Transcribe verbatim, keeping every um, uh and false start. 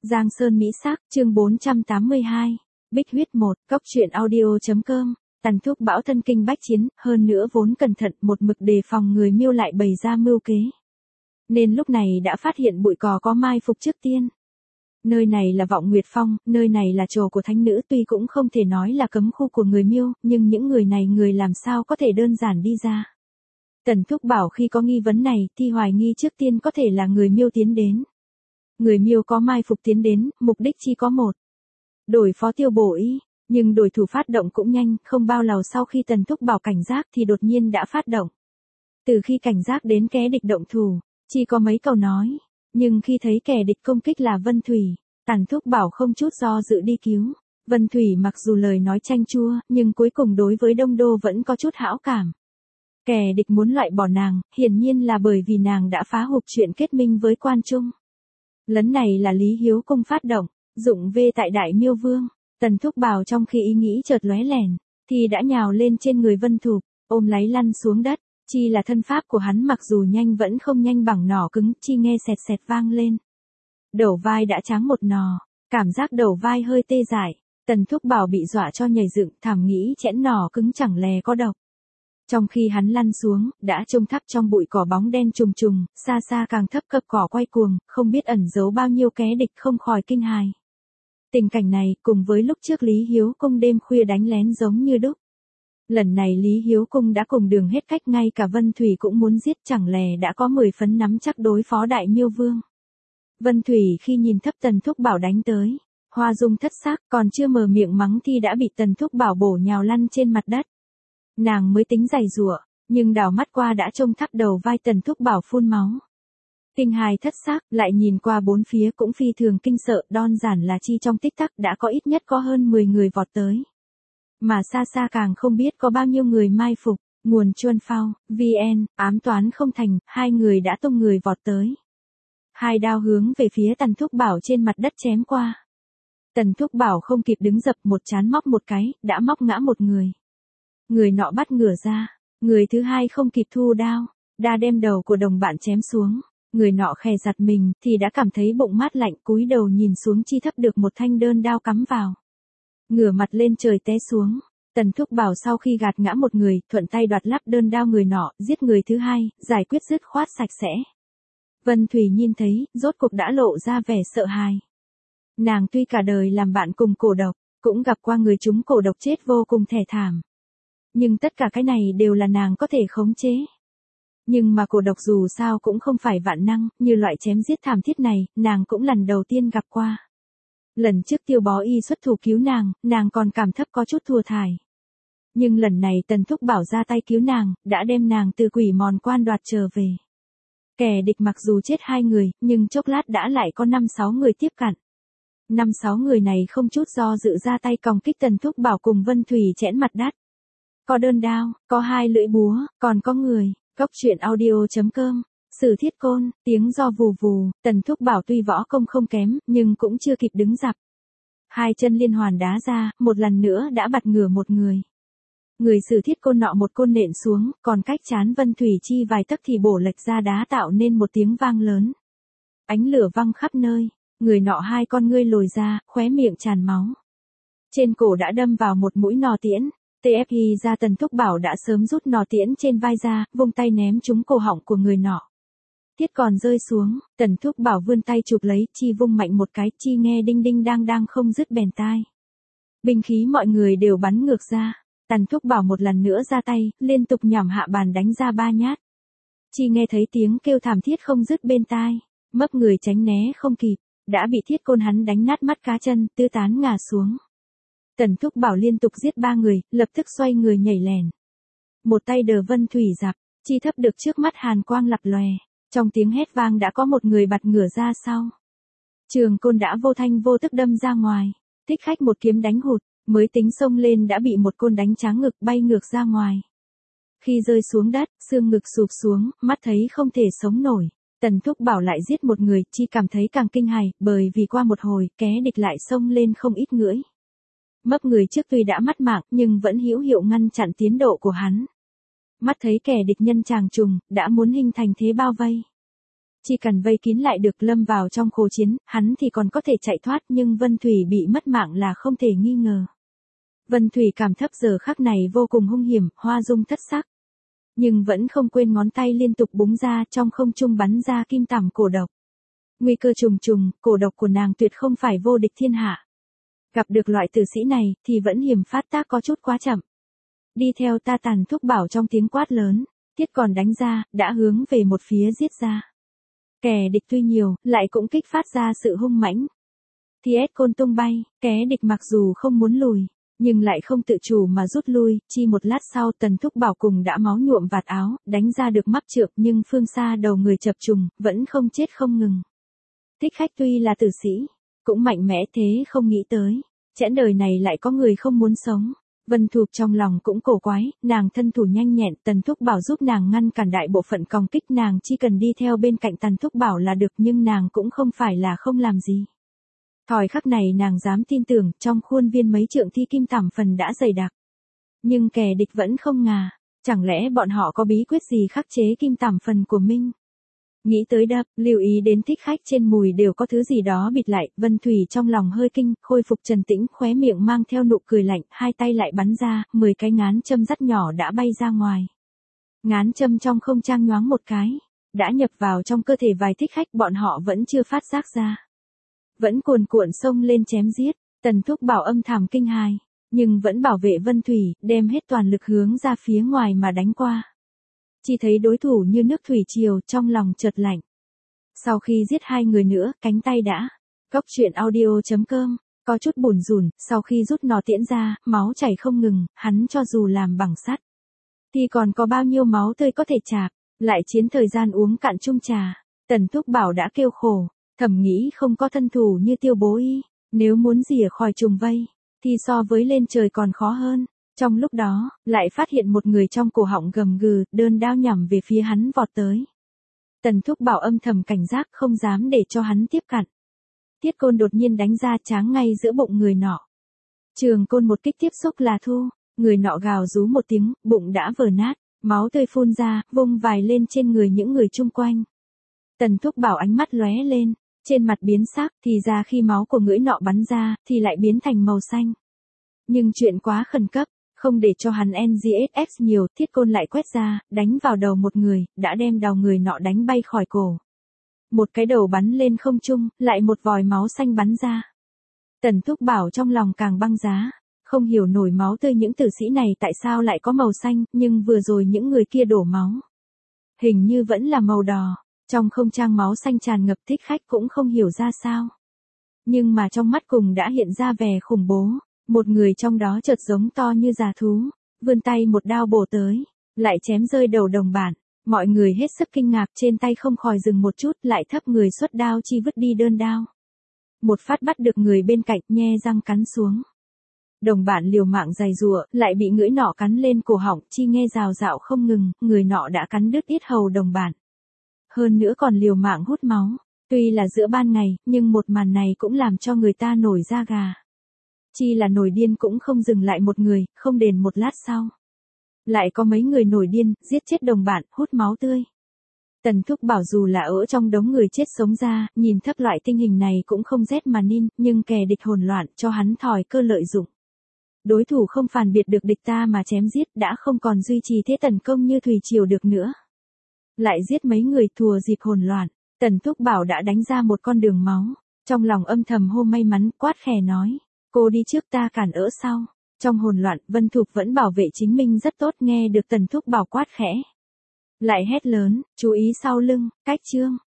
Giang Sơn Mỹ Sắc, chương bốn trăm tám mươi hai. Bích huyết một, cốc truyện audio.com. Tần Thúc Bảo thân kinh bách chiến, hơn nữa vốn cẩn thận một mực đề phòng người Miêu lại bày ra mưu kế. Nên lúc này đã phát hiện bụi cỏ có mai phục trước tiên. Nơi này là Vọng Nguyệt Phong, nơi này là trồ của thánh nữ, tuy cũng không thể nói là cấm khu của người Miêu, nhưng những người này người làm sao có thể đơn giản đi ra. Tần Thúc Bảo khi có nghi vấn này thì hoài nghi trước tiên có thể là người Miêu tiến đến. Người Miêu có mai phục tiến đến, mục đích chỉ có một. Đổi phó Tiêu Bổ Y, nhưng đổi thủ phát động cũng nhanh, không bao lâu sau khi Tần Thúc Bảo cảnh giác thì đột nhiên đã phát động. Từ khi cảnh giác đến kẻ địch động thủ, chỉ có mấy câu nói, nhưng khi thấy kẻ địch công kích là Vân Thủy, Tần Thúc Bảo không chút do dự đi cứu. Vân Thủy mặc dù lời nói chanh chua, nhưng cuối cùng đối với Đông Đô vẫn có chút hảo cảm. Kẻ địch muốn loại bỏ nàng, hiển nhiên là bởi vì nàng đã phá hụp chuyện kết minh với Quan Trung. Lần này là Lý Hiếu Cung phát động, dụng vê tại Đại Miêu Vương. Tần Thúc Bảo trong khi ý nghĩ chợt lóe lẻn, thì đã nhào lên trên người Vân Thục, ôm lấy lăn xuống đất. Chi là thân pháp của hắn mặc dù nhanh vẫn không nhanh bằng nỏ cứng, chi nghe sẹt sẹt vang lên. Đầu vai đã trắng một nò, cảm giác đầu vai hơi tê dại. Tần Thúc Bảo bị dọa cho nhảy dựng, thảm nghĩ chẽn nỏ cứng chẳng lè có độc. Trong khi hắn lăn xuống, đã trông thấp trong bụi cỏ bóng đen trùng trùng, xa xa càng thấp cập cỏ quay cuồng, không biết ẩn giấu bao nhiêu kẻ địch không khỏi kinh hài. Tình cảnh này, cùng với lúc trước Lý Hiếu Cung đêm khuya đánh lén giống như đúc. Lần này Lý Hiếu Cung đã cùng đường hết cách, ngay cả Vân Thủy cũng muốn giết, chẳng lẽ đã có mười phấn nắm chắc đối phó Đại Miêu Vương. Vân Thủy khi nhìn thấp Tần Thúc Bảo đánh tới, hoa dung thất sắc, còn chưa mở miệng mắng thì đã bị Tần Thúc Bảo bổ nhào lăn trên mặt đất. Nàng mới tính giày giụa, nhưng đảo mắt qua đã trông thấp đầu vai Tần Thúc Bảo phun máu. Kinh hài thất sắc, lại nhìn qua bốn phía cũng phi thường kinh sợ, đơn giản là chi trong tích tắc đã có ít nhất có hơn mười người vọt tới. Mà xa xa càng không biết có bao nhiêu người mai phục, nguồn chuân phao, vê en, ám toán không thành, hai người đã tung người vọt tới. Hai đao hướng về phía Tần Thúc Bảo trên mặt đất chém qua. Tần Thúc Bảo không kịp đứng dập, một chán móc một cái, đã móc ngã một người. Người nọ bắt ngửa ra, người thứ hai không kịp thu đao, đã đem đầu của đồng bạn chém xuống. Người nọ khè giật mình thì đã cảm thấy bụng mát lạnh, cúi đầu nhìn xuống chi thấp được một thanh đơn đao cắm vào. Ngửa mặt lên trời té xuống. Tần Thúc Bảo sau khi gạt ngã một người, thuận tay đoạt lắp đơn đao người nọ, giết người thứ hai, giải quyết dứt khoát sạch sẽ. Vân Thủy nhìn thấy, rốt cục đã lộ ra vẻ sợ hãi. Nàng tuy cả đời làm bạn cùng cổ độc, cũng gặp qua người chúng cổ độc chết vô cùng thê thảm. Nhưng tất cả cái này đều là nàng có thể khống chế. Nhưng mà cổ độc dù sao cũng không phải vạn năng, như loại chém giết thảm thiết này, nàng cũng lần đầu tiên gặp qua. Lần trước Tiêu Bó Y xuất thủ cứu nàng, nàng còn cảm thấp có chút thua thải. Nhưng lần này Tần Thúc Bảo ra tay cứu nàng, đã đem nàng từ quỷ mòn quan đoạt trở về. Kẻ địch mặc dù chết hai người, nhưng chốc lát đã lại có năm sáu người tiếp cận. Năm sáu người này không chút do dự ra tay còng kích Tần Thúc Bảo cùng Vân Thủy chẽn mặt đất. Có đơn đao, có hai lưỡi búa, còn có người. Cốc truyện audio.com. Sử Thiết Côn, tiếng do vù vù, Tần Thúc Bảo tuy võ công không kém, nhưng cũng chưa kịp đứng dập. Hai chân liên hoàn đá ra, một lần nữa đã bật ngửa một người. Người Sử Thiết Côn nọ một côn nện xuống, còn cách chán Vân Thủy chi vài tấc thì bổ lệch ra đá tạo nên một tiếng vang lớn. Ánh lửa văng khắp nơi, người nọ hai con ngươi lồi ra, khóe miệng tràn máu. Trên cổ đã đâm vào một mũi nỏ tiễn. tê ép i ra Tần Thúc Bảo đã sớm rút nỏ tiễn trên vai ra, vung tay ném trúng cổ họng của người nọ. Thiết còn rơi xuống, Tần Thúc Bảo vươn tay chụp lấy, chi vung mạnh một cái, chi nghe đinh đinh đang đang không dứt bèn tai. Binh khí mọi người đều bắn ngược ra, Tần Thúc Bảo một lần nữa ra tay, liên tục nhằm hạ bàn đánh ra ba nhát. Chi nghe thấy tiếng kêu thảm thiết không dứt bên tai, mấp người tránh né không kịp, đã bị thiết côn hắn đánh nát mắt cá chân, tứ tán ngả xuống. Tần Thúc Bảo liên tục giết ba người, lập tức xoay người nhảy lèn. Một tay đờ Vân Thủy giặc, chi thấp được trước mắt hàn quang lập lòe. Trong tiếng hét vang đã có một người bật ngửa ra sau. Trường côn đã vô thanh vô tức đâm ra ngoài. Thích Khách một kiếm đánh hụt, mới tính xông lên đã bị một côn đánh tráng ngực bay ngược ra ngoài. Khi rơi xuống đất, xương ngực sụp xuống, mắt thấy không thể sống nổi. Tần Thúc Bảo lại giết một người, chi cảm thấy càng kinh hài, bởi vì qua một hồi, kẻ địch lại xông lên không ít ngưỡi. Mấp người trước tuy đã mất mạng, nhưng vẫn hữu hiệu ngăn chặn tiến độ của hắn. Mắt thấy kẻ địch nhân tràng trùng, đã muốn hình thành thế bao vây. Chỉ cần vây kín lại được lâm vào trong khổ chiến, hắn thì còn có thể chạy thoát nhưng Vân Thủy bị mất mạng là không thể nghi ngờ. Vân Thủy cảm thấp giờ khắc này vô cùng hung hiểm, hoa dung thất sắc. Nhưng vẫn không quên ngón tay liên tục búng ra trong không trung bắn ra kim tằm cổ độc. Nguy cơ trùng trùng, cổ độc của nàng tuyệt không phải vô địch thiên hạ. Gặp được loại tử sĩ này thì vẫn hiểm phát tác có chút quá chậm. Đi theo ta, Tần Thúc Bảo trong tiếng quát lớn, tiết còn đánh ra, đã hướng về một phía giết ra. Kẻ địch tuy nhiều, lại cũng kích phát ra sự hung mãnh. Thì ét côn tung bay, kẻ địch mặc dù không muốn lùi, nhưng lại không tự chủ mà rút lui, chi một lát sau Tần Thúc Bảo cùng đã máu nhuộm vạt áo, đánh ra được mắc trượng nhưng phương xa đầu người chập trùng, vẫn không chết không ngừng. Thích Khách tuy là tử sĩ, cũng mạnh mẽ thế không nghĩ tới, chẽn đời này lại có người không muốn sống. Vân Thục trong lòng cũng cổ quái, nàng thân thủ nhanh nhẹn, Tần Thúc Bảo giúp nàng ngăn cản đại bộ phận công kích, nàng chỉ cần đi theo bên cạnh Tần Thúc Bảo là được, nhưng nàng cũng không phải là không làm gì. Thời khắc này nàng dám tin tưởng, trong khuôn viên mấy trượng thi kim tằm phần đã dày đặc. Nhưng kẻ địch vẫn không ngà, chẳng lẽ bọn họ có bí quyết gì khắc chế kim tằm phần của mình? Nghĩ tới đập, lưu ý đến Thích Khách trên mùi đều có thứ gì đó bịt lại, Vân Thủy trong lòng hơi kinh, khôi phục trần tĩnh, khóe miệng mang theo nụ cười lạnh, hai tay lại bắn ra, mười cái ngán châm rất nhỏ đã bay ra ngoài. Ngán châm trong không trang nhoáng một cái, đã nhập vào trong cơ thể vài Thích Khách, bọn họ vẫn chưa phát giác ra. Vẫn cuồn cuộn xông lên chém giết, Tần Thúc Bảo âm thầm kinh hài, nhưng vẫn bảo vệ Vân Thủy, đem hết toàn lực hướng ra phía ngoài mà đánh qua. Chỉ thấy đối thủ như nước thủy triều, trong lòng chợt lạnh. Sau khi giết hai người nữa, cánh tay đã. Cốc truyện audio chấm com, có chút bủn rủn, sau khi rút nỏ tiễn ra, máu chảy không ngừng, hắn cho dù làm bằng sắt, thì còn có bao nhiêu máu tươi có thể chạc, lại chiến thời gian uống cạn chung trà. Tần Thúc Bảo đã kêu khổ, thầm nghĩ không có thân thủ như Tiêu Bố Y, nếu muốn rỉa khỏi trùng vây, thì so với lên trời còn khó hơn. Trong lúc đó, lại phát hiện một người trong cổ họng gầm gừ, đơn đao nhằm về phía hắn vọt tới. Tần Thúc Bảo âm thầm cảnh giác, không dám để cho hắn tiếp cận. Thiết côn đột nhiên đánh ra tráng ngay giữa bụng người nọ. Trường côn một kích tiếp xúc là thu, người nọ gào rú một tiếng, bụng đã vỡ nát, máu tươi phun ra, vung vài lên trên người những người chung quanh. Tần Thúc Bảo ánh mắt lóe lên, trên mặt biến sắc, thì ra khi máu của người nọ bắn ra, thì lại biến thành màu xanh. Nhưng chuyện quá khẩn cấp. Không để cho hắn en giê ét ích nhiều, thiết côn lại quét ra, đánh vào đầu một người, đã đem đầu người nọ đánh bay khỏi cổ. Một cái đầu bắn lên không trung, lại một vòi máu xanh bắn ra. Tần Thúc Bảo trong lòng càng băng giá, không hiểu nổi máu tươi những tử sĩ này tại sao lại có màu xanh, nhưng vừa rồi những người kia đổ máu. Hình như vẫn là màu đỏ, trong không trang máu xanh tràn ngập, Thích Khách cũng không hiểu ra sao. Nhưng mà trong mắt cùng đã hiện ra vẻ khủng bố. Một người trong đó chợt giống to như già thú, vươn tay một đao bổ tới, lại chém rơi đầu đồng bạn. Mọi người hết sức kinh ngạc, trên tay không khỏi dừng một chút, lại thấp người xuất đao chi vứt đi đơn đao. Một phát bắt được người bên cạnh, nhe răng cắn xuống. Đồng bạn liều mạng giày giụa, lại bị ngưỡi nọ cắn lên cổ họng, chi nghe rào rạo không ngừng, người nọ đã cắn đứt yết hầu đồng bạn. Hơn nữa còn liều mạng hút máu. Tuy là giữa ban ngày, nhưng một màn này cũng làm cho người ta nổi da gà. Chi là nổi điên cũng không dừng lại một người, không đền một lát sau. Lại có mấy người nổi điên, giết chết đồng bạn, hút máu tươi. Tần Thúc Bảo dù là ở trong đống người chết sống ra, nhìn thấp loại tình hình này cũng không rét mà nín, nhưng kẻ địch hỗn loạn cho hắn thòi cơ lợi dụng. Đối thủ không phản biệt được địch ta mà chém giết, đã không còn duy trì thế tấn công như thủy triều được nữa. Lại giết mấy người, thùa dịp hỗn loạn, Tần Thúc Bảo đã đánh ra một con đường máu. Trong lòng âm thầm hô may mắn, quát khẽ nói. Cô đi trước, ta cản ở sau. Trong hỗn loạn, Vân Thục vẫn bảo vệ chính mình rất tốt, nghe được Tần Thúc Bảo quát khẽ. Lại hét lớn, chú ý sau lưng, cách chương.